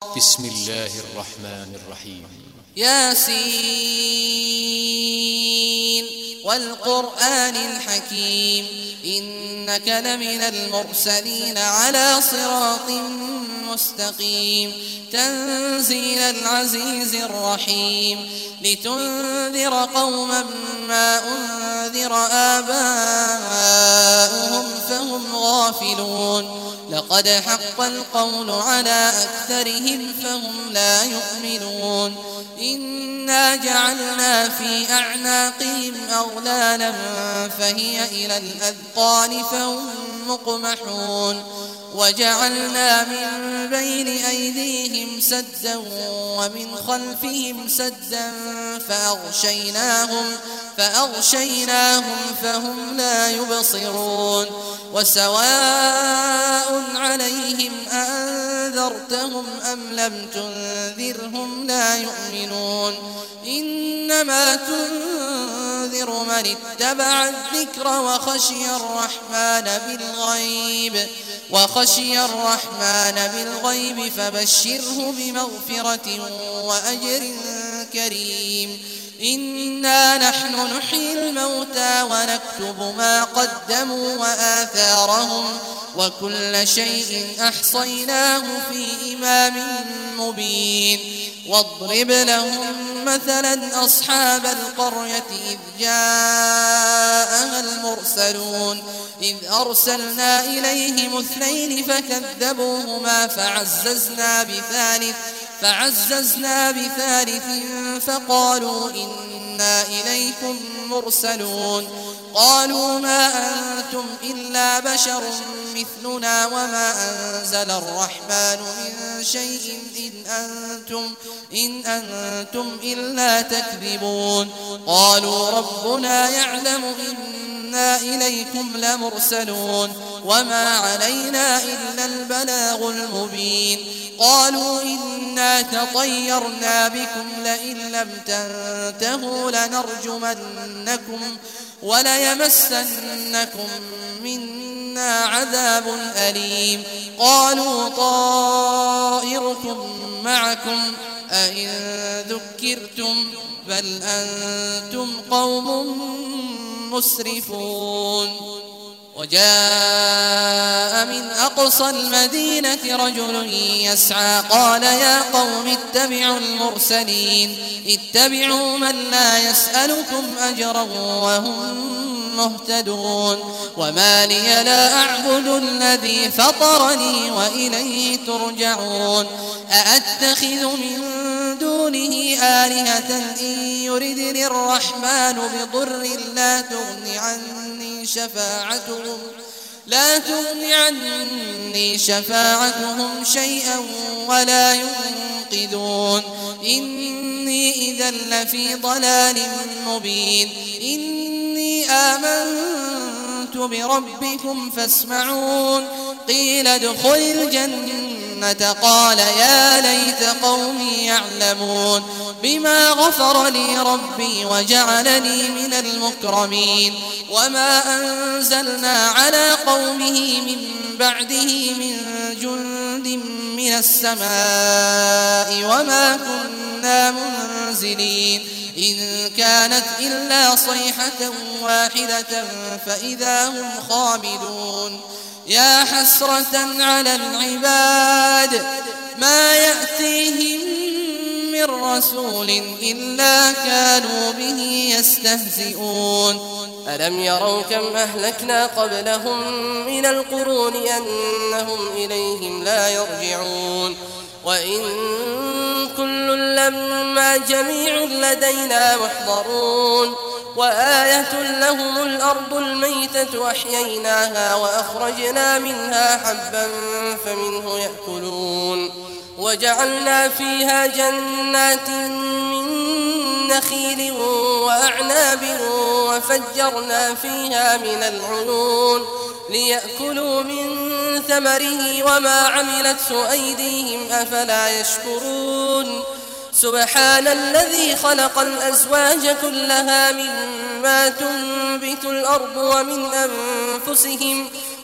بسم الله الرحمن الرحيم. ياسين والقرآن الحكيم إنك لمن المرسلين على صراط مستقيم تنزيل العزيز الرحيم لتنذر قوما ما أنذر آباؤهم فهم غافلون لقد حق القول على أكثرهم فهم لا يؤمنون إنا جعلنا في أعناقهم أغلالا فهي إلى الأذقان فهم مقمحون وجعلنا من بين أيديهم سدا ومن خلفهم سدا فأغشيناهم فهم لا يبصرون وسواء عليهم أأنذرتهم أم لم تنذرهم لا يؤمنون إنما تنذر من اتبع الذكر وخشي الرحمن بالغيب فبشره بمغفرة وأجر كريم إنا نحن نحيي الموتى ونكتب ما قدموا وآثارهم وكل شيء أحصيناه في إمام مبين واضرب لهم مثلا أصحاب القرية إذ جاءها المرسلون إذ أرسلنا إليهم 2 فكذبوهما فعززنا بثالث فقالوا إنا إليكم مرسلون قالوا ما أنتم إلا بشر مثلنا وما أنزل الرحمن من شيء إن أنتم إلا تكذبون قالوا ربنا يعلم إنا إليكم لمرسلون وما علينا إلا البلاغ المبين قالوا إنا تطيرنا بكم لئن لم تنتهوا لنرجمنكم وليمسنكم منا عذاب أليم قالوا طائركم معكم أئن ذكرتم بل أنتم قوم مسرفون وجاء من أقصى المدينة رجل يسعى قال يا قوم اتبعوا المرسلين اتبعوا من لا يسألكم أجرا وهم مهتدون وما لي لا أعبد الذي فطرني وإليه ترجعون أأتخذ من دونه آلهة إن يردني الرحمن بضر لا تغن عني شفاعتهم شيئا ولا ينقذون إني إذا لفي ضلال مبين إني آمنت بربكم فاسمعون قيل ادخل الجنة قال يا ليت قومي يعلمون بما غفر لي ربي وجعلني من المكرمين وما أنزلنا على قومه من بعده من جند من السماء وما كنا منزلين إن كانت إلا صيحة واحدة فإذا هم خامدون يا حسرة على العباد ما يأتيهم من رسول إلا كانوا به يستهزئون ألم يروا كم أهلكنا قبلهم من القرون أنهم إليهم لا يرجعون وإن كل لما جميع لدينا محضرون وآية لهم الأرض الميتة أحييناها وأخرجنا منها حبا فمنه يأكلون وجعلنا فيها جنات من نخيل وأعناب وفجرنا فيها من العيون ليأكلوا من ثمره وما عملته أيديهم أفلا يشكرون سبحان الذي خلق الأزواج كلها مما تنبت الأرض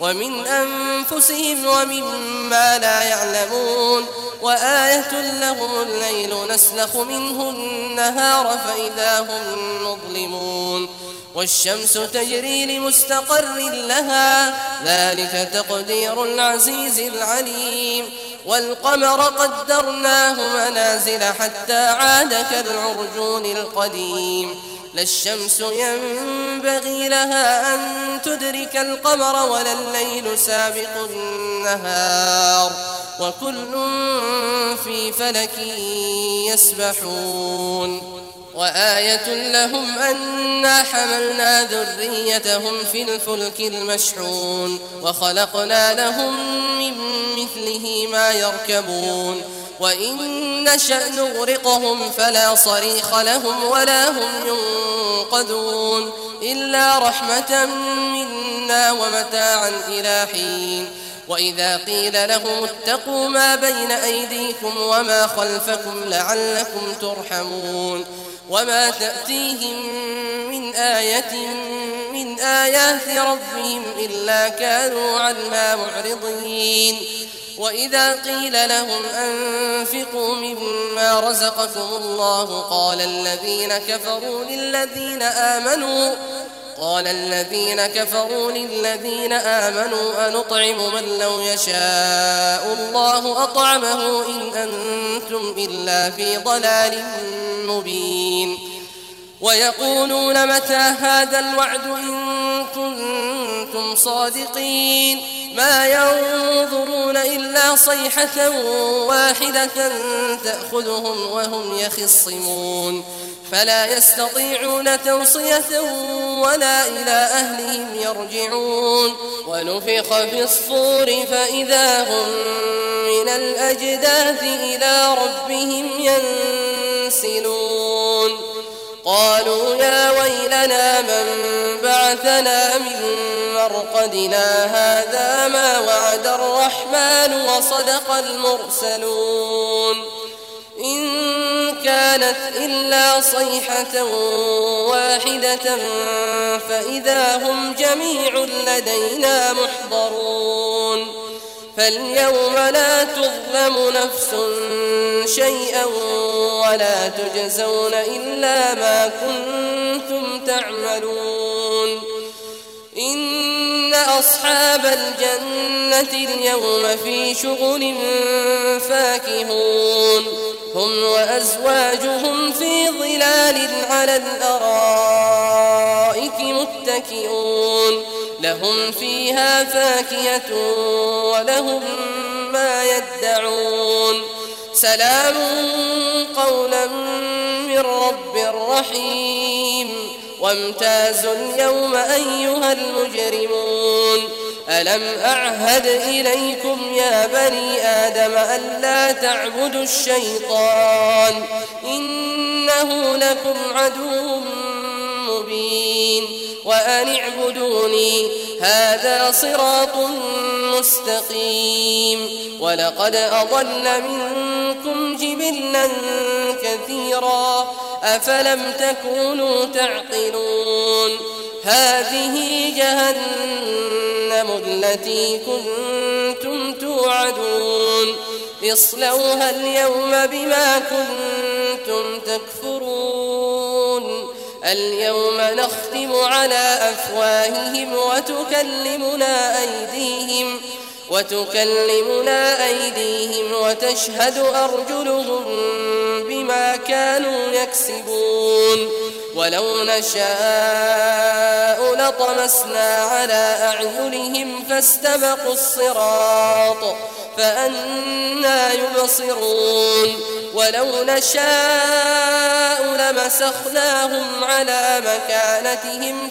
ومن أنفسهم ومما لا يعلمون وآية لهم الليل نسلخ منه النهار فإذا هم مظلمون والشمس تجري لمستقر لها ذلك تقدير العزيز العليم والقمر قدرناه منازل حتى عاد كالعرجون القديم لا الشمس ينبغي لها أن تدرك القمر ولا الليل سابق النهار وكل في فلك يسبحون وآية لهم أنا حملنا ذريتهم في الفلك المشحون وخلقنا لهم من مثله ما يركبون وإن نشأ نغرقهم فلا صريخ لهم ولا هم ينقذون إلا رحمة منا ومتاعا إلى حين وإذا قيل لهم اتقوا ما بين أيديكم وما خلفكم لعلكم ترحمون وما تأتيهم من آية من آيات ربهم إلا كانوا عنها معرضين وإذا قيل لهم أنفقوا مما رزقكم الله قال الذين كفروا للذين آمنوا أنطعم من لو يشاء الله أطعمه إن أنتم إلا في ضلال مبين ويقولون متى هذا الوعد إن كنتم صادقين ما ينظرون إلا صيحة واحدة تأخذهم وهم يخصمون فلا يستطيعون توصية ولا إلى أهلهم يرجعون ونفخ في الصور فإذا هم من الأجداث إلى ربهم ينسلون قالوا يا ويلنا من بعثنا من مرقدنا هذا ما وعد الرحمن وصدق المرسلون إن كانت إلا صيحة واحدة فإذا هم جميع لدينا محضرون فاليوم لا تظلم نفس شيئا ولا تجزون إلا ما كنتم تعملون إن أصحاب الجنة اليوم في شغل فاكهون هم وأزواجهم في ظلال على الأرائك متكئون لهم فيها فاكهة ولهم ما يدعون سلام قولا من رب رحيم وامتازوا اليوم أيها المجرمون ألم أعهد إليكم يا بني آدم ألا تعبدوا الشيطان إنه لكم عدو مبين وأن اعبدوني هذا صراط مستقيم ولقد أضل منكم جبلا كثيرا أفلم تكونوا تعقلون هذه جهنم التي كنتم توعدون اصلوها اليوم بما كنتم تكفرون اليوم نختم على أفواههم وتكلمنا أيديهم وتشهد أرجلهم بما كانوا يكسبون ولو نشاء لطمسنا على أعينهم فاستبقوا الصراط فأنى يبصرون ولو نشاء لمسخناهم على مكانتهم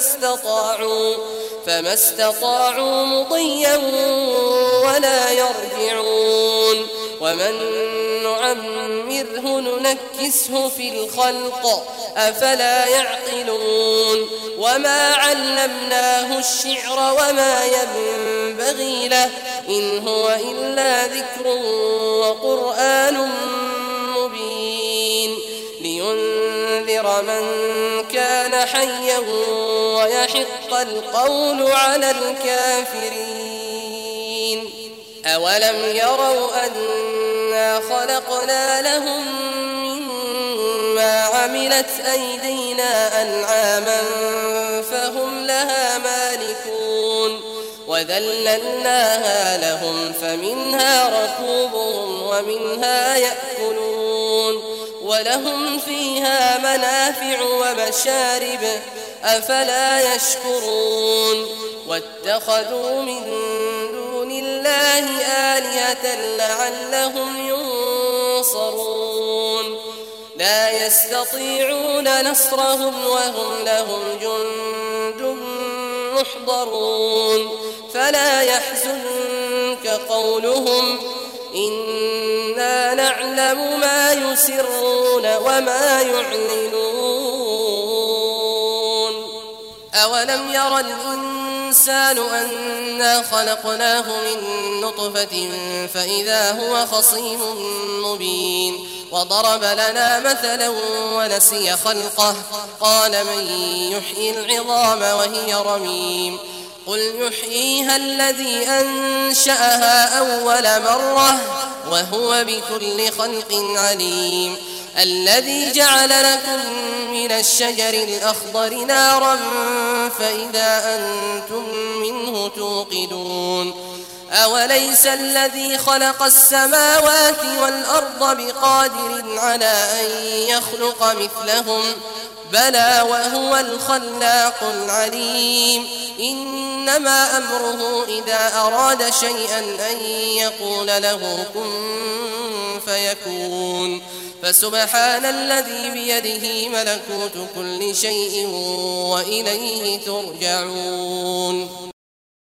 فما استطاعوا مضيا ولا يرجعون ومن نعمره ننكسه في الخلق أفلا يعقلون وما علمناه الشعر وما ينبغي له إن هو إلا ذكر وقرآن مبين لينذر لينذر من كان حيا ويحق القول على الكافرين. أولم يروا أنا خلقنا لهم مما عملت أيدينا أنعاما فهم لها مالكون وذللناها لهم فمنها ركوبهم ومنها يأكلون ولهم فيها منافع ومشارب أفلا يشكرون. واتخذوا من دون الله آلهة لعلهم ينصرون لا يستطيعون نصرهم وهم لهم جند محضرون. فلا يحزنك قولهم إنا نعلم ما يسرون وما يعلنون. أولم ير الإنسان أنا خلقناه من نطفة فإذا هو خصيم مبين وضرب لنا مثلا ونسي خلقه قال من يحيي العظام وهي رميم قل يحييها الذي أنشأها أول مرة وهو بكل خلق عليم. الذي جعل لكم من الشجر الأخضر نارا فإذا أنتم منه توقدون. أوليس الذي خلق السماوات والأرض بقادر على أن يخلق مثلهم بلى وهو الخلاق العليم. إنما أمره إذا أراد شيئا أن يقول له كن فيكون. فسبحان الذي بيده ملكوت كل شيء وإليه ترجعون.